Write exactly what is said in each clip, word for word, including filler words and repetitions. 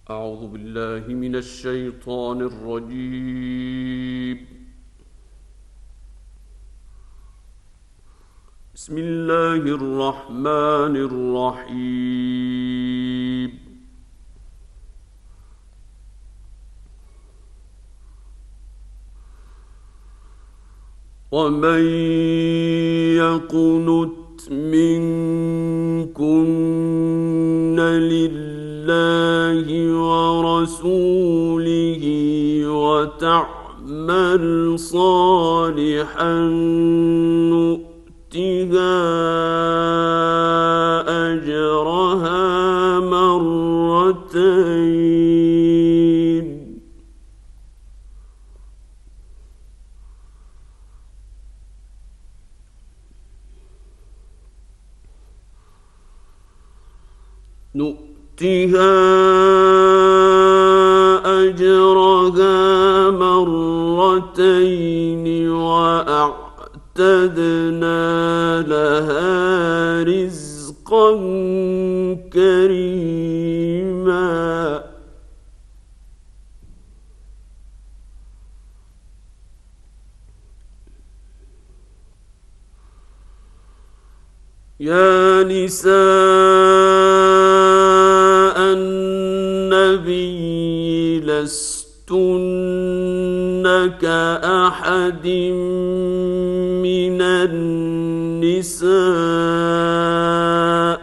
أعوذ بالله من الشيطان الرجيم. بسم الله الرحمن الرحيم. ومن يقنت منكن لله ورسوله وتعمل صالحا نؤتها أجرها مرتين نؤتها أجرها مرتين وأعتدنا لها رزقا كريما. يا نساء النبي لستن كأحد من النساء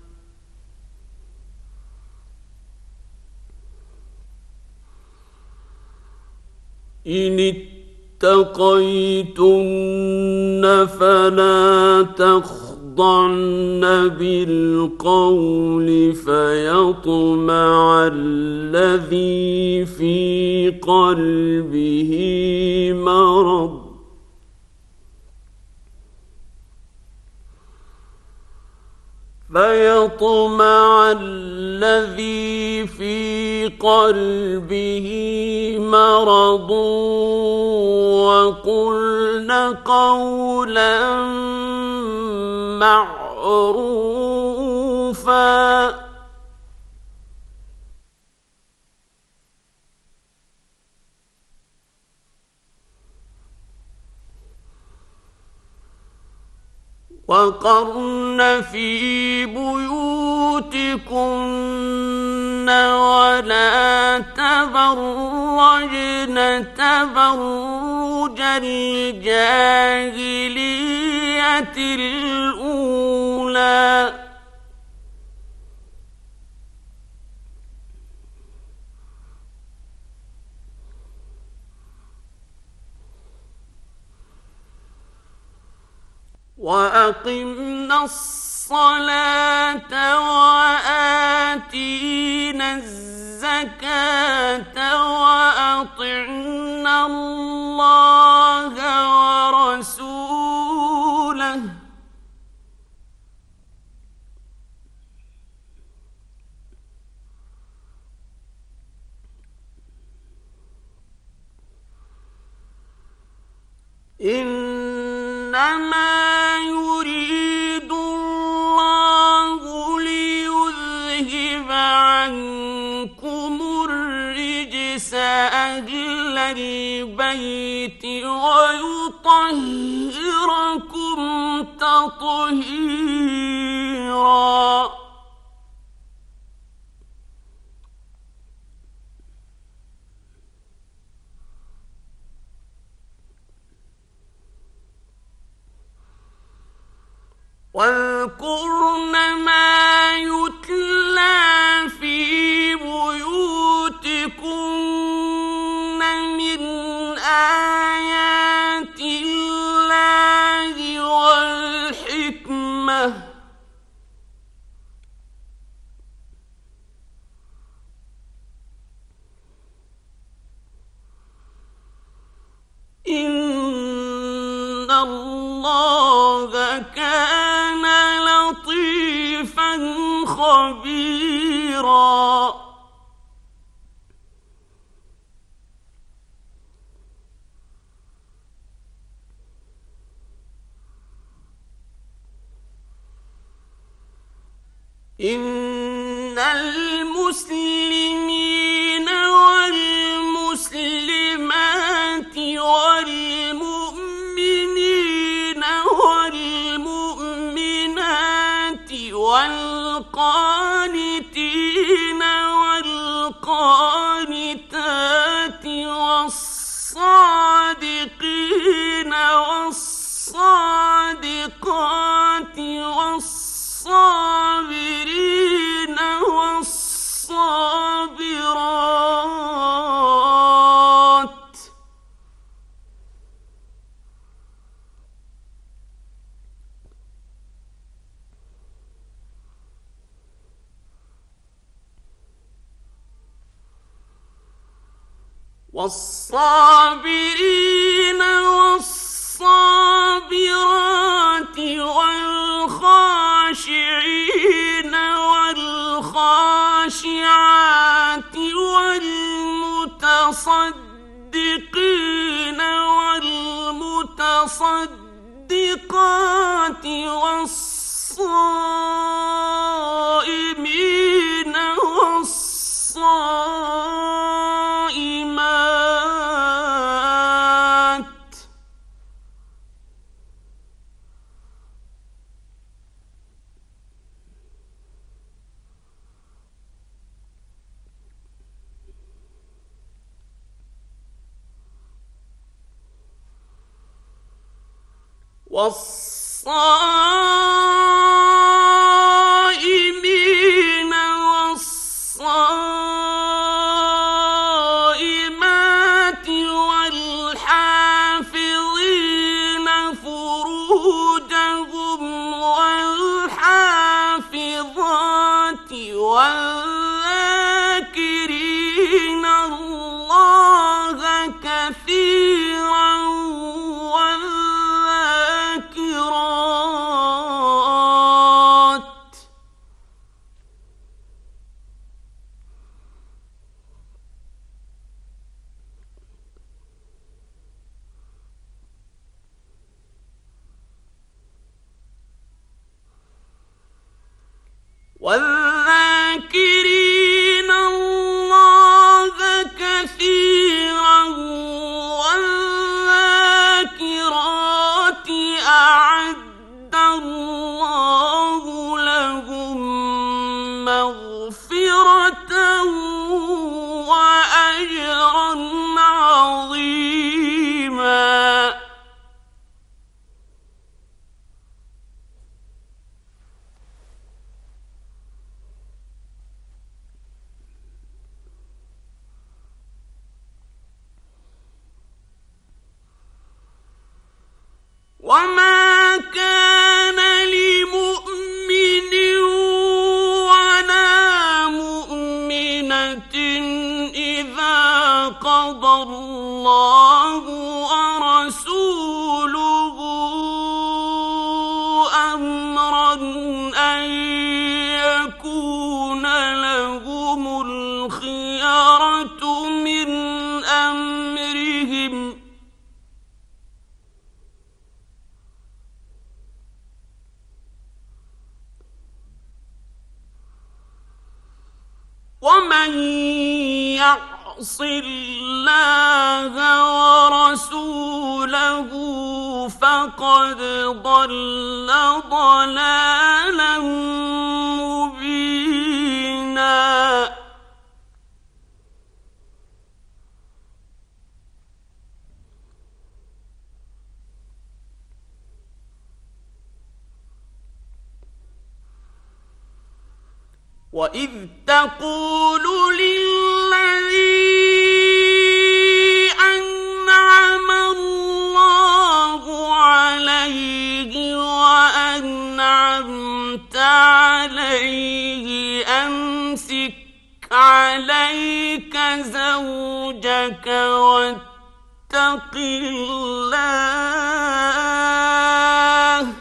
إن اتقيتن فلا تخضعن بالقول فيطمع الذي في قلبه مرض فيطمع الذي في قلبه مرض وقلن قولا معروفا. وقرن في بيوتكن ولا تبرجن تبرج الجاهلية الأولى وأقمنا الصلاة وآتينا الزكاة وأطعنا الله ورسوله إنما يريد الله ليذهب عنكم الرجس أهل البيت ويطهركم تطهيرا. واذكرن ما يتلى في بيوتكن من آيات الله والحكمة إن الله كان لطيفا خبيرا. إن المسلمين والصابرين والصابرات والخاشعين والخاشعات والمتصدقين والمتصدقات والصائمين والصائمات والصائمين والصائمات والحافظين فروجهم والحافظات والذاكرين الله كثيرا والذاكرات والذاكرين الله كثيرا والذاكرات أعد الله لهم مغفرة وأجرا عظيما. وما كان لمؤمن ولا مؤمنة إذا قضى الله ورسوله أمرا أن يكون لهم الخيرة من أمرهم ومن يعص الله ورسوله فقد ضل ضلالا مبينا. وإذ تقول للذي أنعم الله عليه وأنعمت عليه أمسك عليك زوجك واتق الله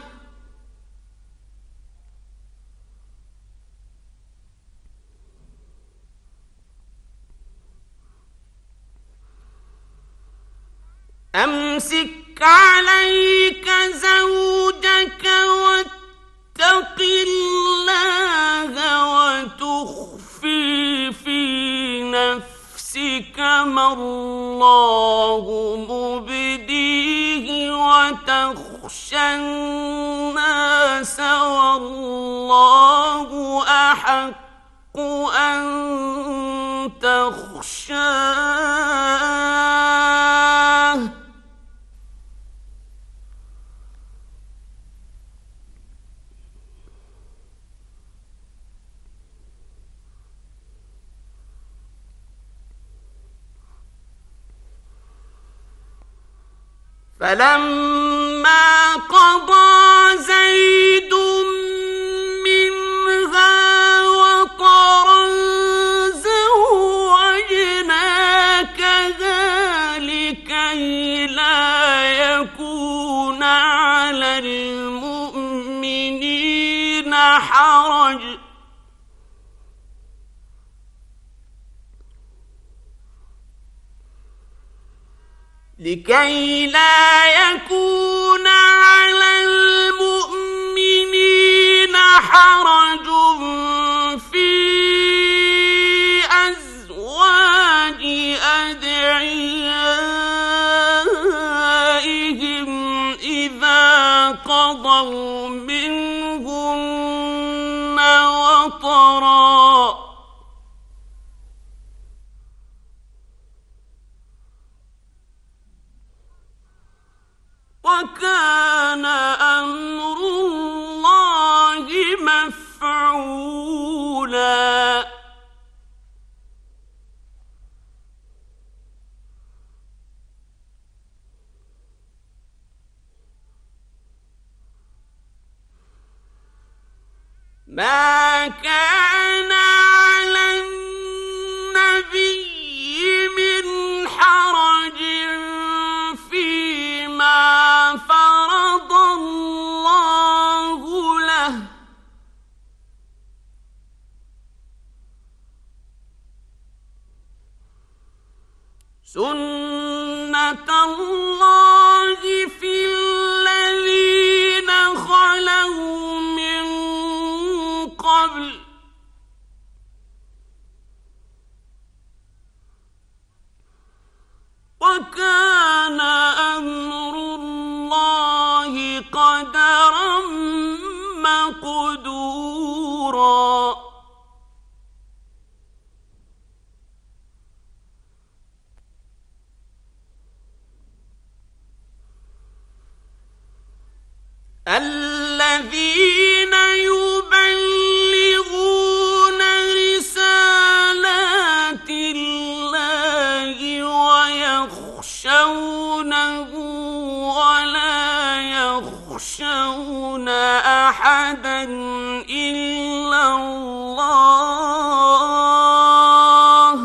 أمسك عليك زوجك واتق الله وتخفي في نفسك ما الله مبديه وتخشى الناس والله أحق أن تخشاه فلما قضى زيد منها وطرا زوجناكها لكي لا يكون على المؤمنين حرج في أزواج أدعيائهم إذا قضوا منهن وطرا وكان أمر الله مفعولا ما كان على النبي من حرج فيما فرض الله له سنة الله في الذين خلوا من قبل وكان أمر الله قدرا مقدورا الذين يبلغون رسالات الله ويخشونه ولا يخشون أحدا إلا الله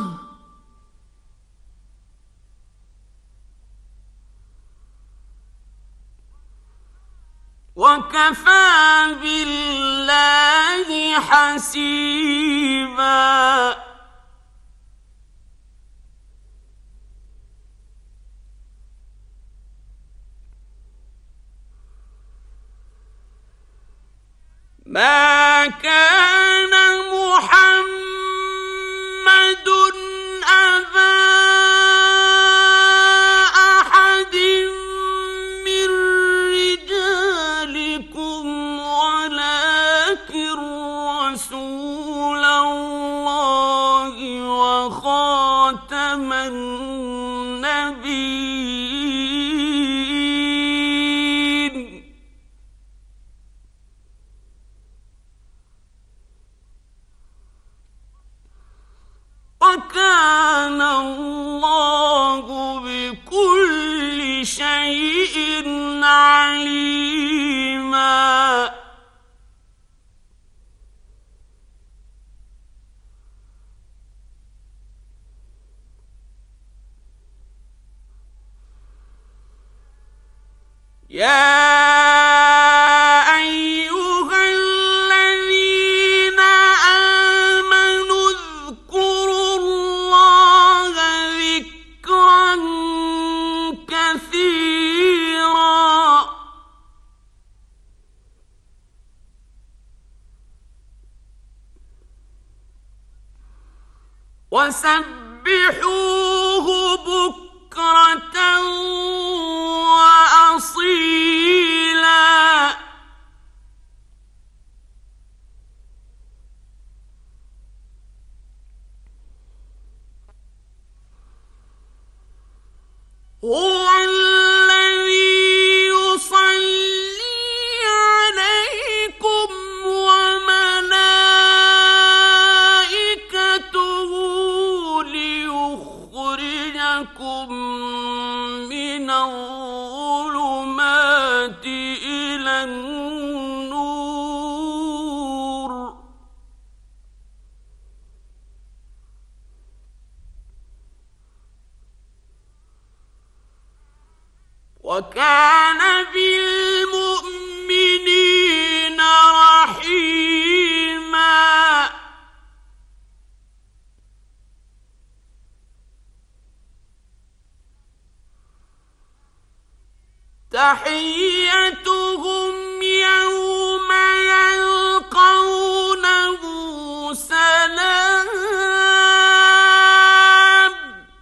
وكفى بالله حسيبا ما كان محمد أبا أحد من رجالكم ولكن رسول الله وخاتم النبيين وكان الله بكل شيء عليما يا أيها الذين آمنوا اذكروا الله ذكرا كثيرا وسبحوه بكرة وأصيلا هو الذي يصلي عليكم وملائكته ليخرجكم من الظلمات إلى النور وكان بالمؤمنين رحيما تحيتهم يوم يلقونه سلام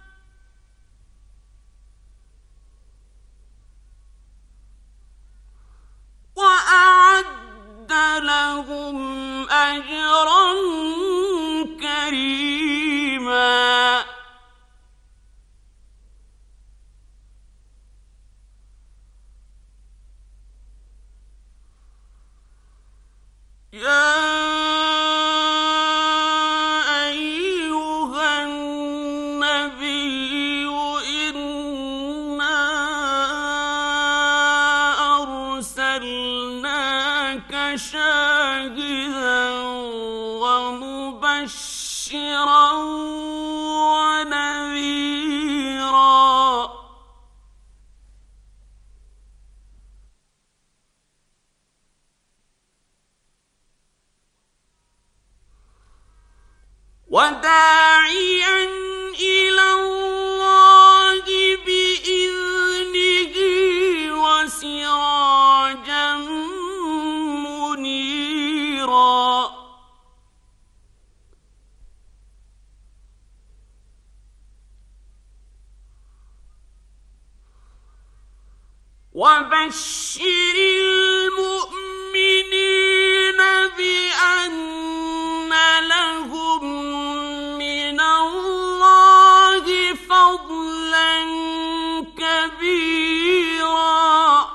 وأعد لهم أجرا كريما يا أيها النبي إنا أرسلناك شاهدا ومبشرا ونذيرا وداعيا إلى الله بإذنه وسراجا منيرا وبشر المؤمنين بأن لهم من الله فضلا كبيرا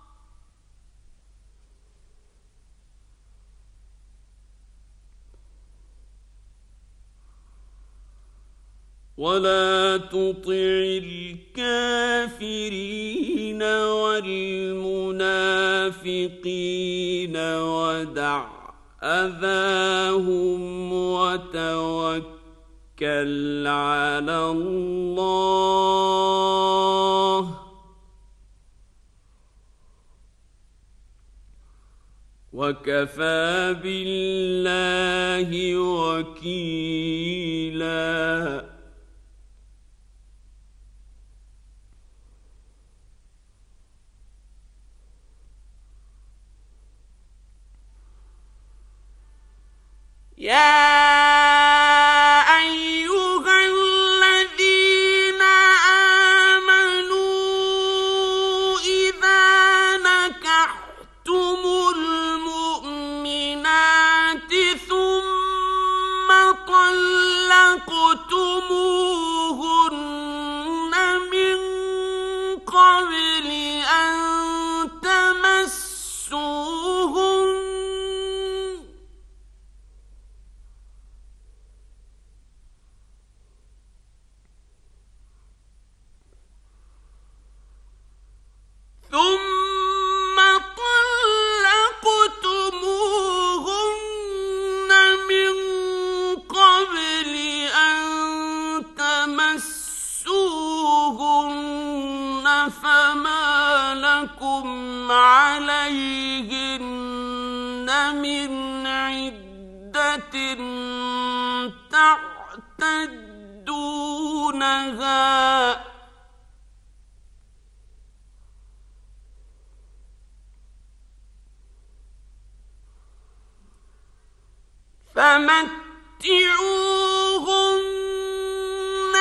ولا تطع الكافرين والمنافقين ودع أذاهم وتوكل على الله وكفى بالله وكيلا يا أيها الذين آمنوا إذا نكحتم المؤمنات ثم طلقتموهن من قبل أن تمسوهن ثم طلقتموهن من قبل أن تمسوهن فما لكم عليهن من عدة تعتدونها فمتعوهن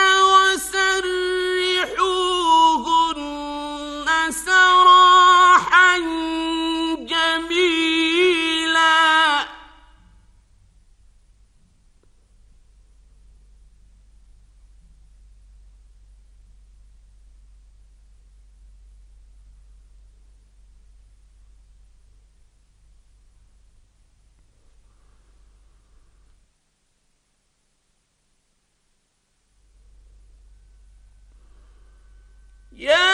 وسرحوهن سراحا جميلا يا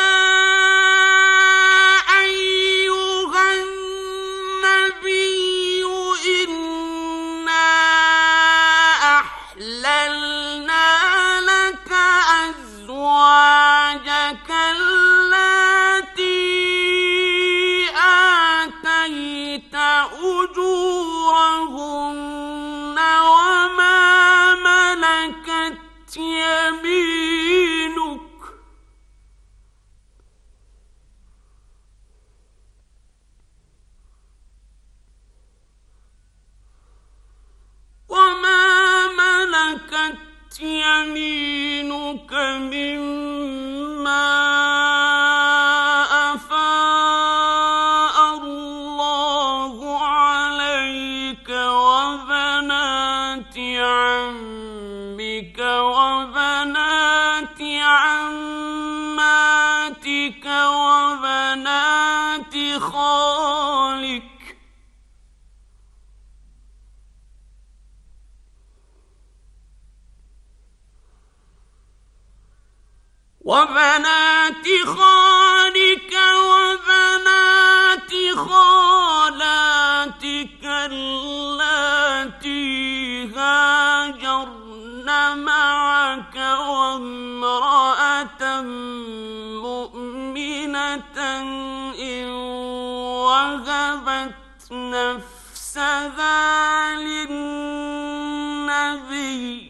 أيها النبي إنا أحللنا لك أزواجك اللاتي آتيت أجورهن وما ملكت يمينك وبنات خالك وبنات خالاتك اللاتي هاجرن معك وامرأة مؤمنة إن وهبت نفسها للنبي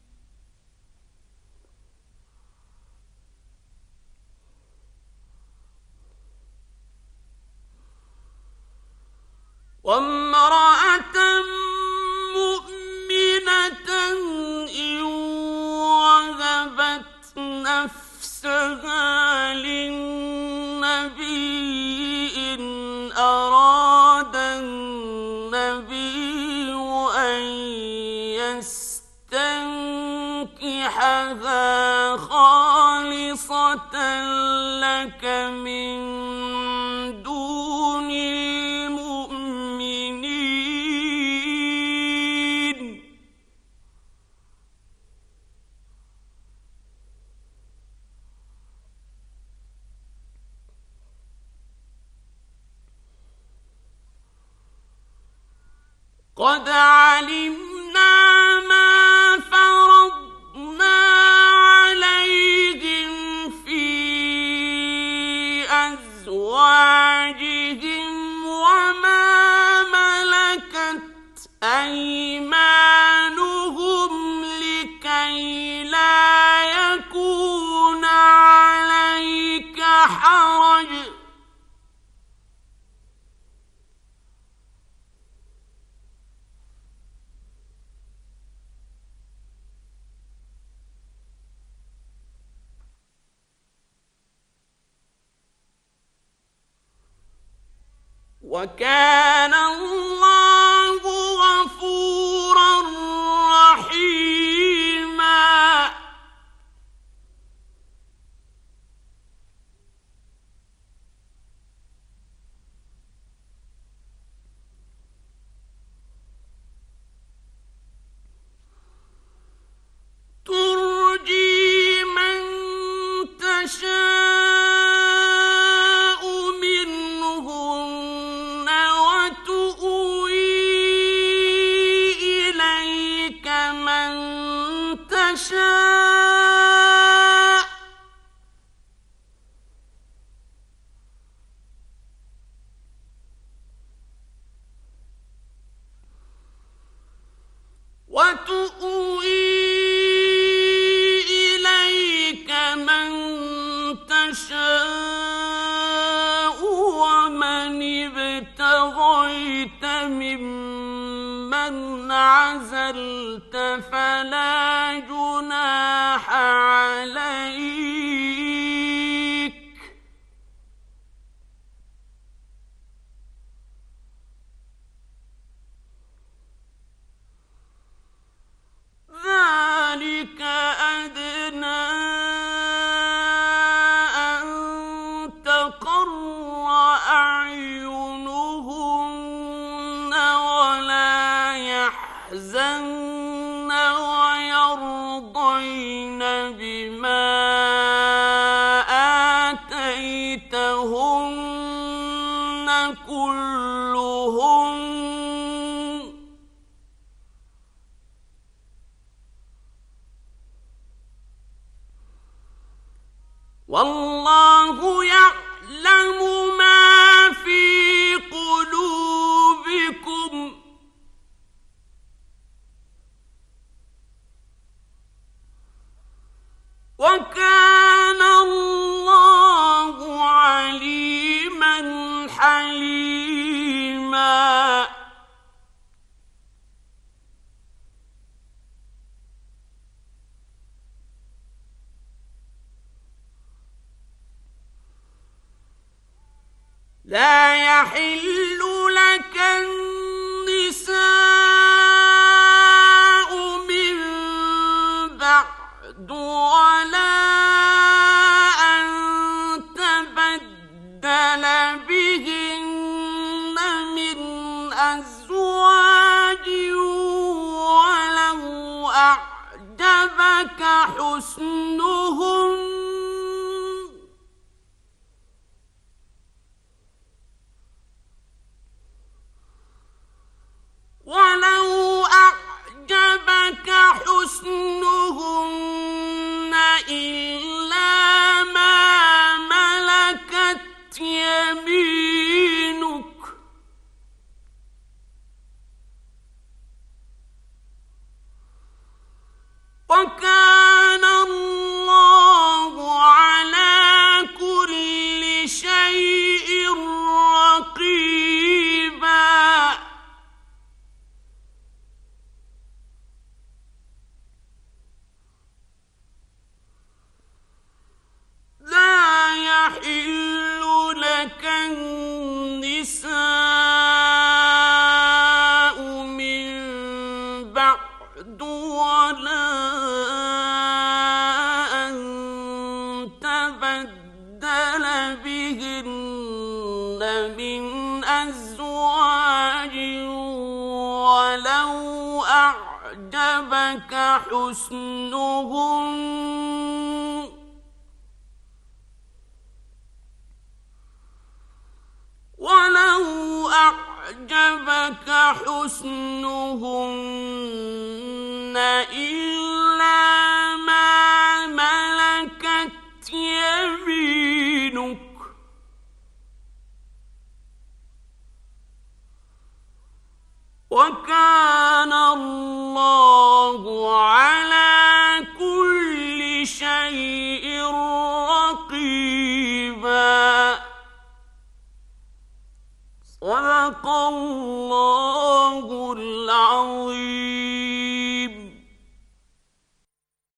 وامرأة مؤمنة إن وهبت نفسها للنبي إن أراد النبي أن يستنكحها خالصة لك من دون المؤمنين قد علمنا ما فرضنا عليهم في أزواجهم وما ملكت أيمانهم لكي لا يكون عليك حرج وكان الله غفورا رحيما ترجي من تشاء منهن وتؤوي إليك من تشاء وتؤوي إليك من تشاء ومن ابتغيت ممن عزلت فلا جناح عليك ذلك أدنى أن تقر أعينهن ولا يحزن ويرضين بما آتيتهن كلهن والله يعلم ما في قلوبكم وكان الله عليما حليما لا يحل لك النساء من بعد ولا أن تبدل بهن من أزواج ولو أعجبك حسنهن ولو أعجبك حسنهن إلا ما ملكت يمينك وكان الله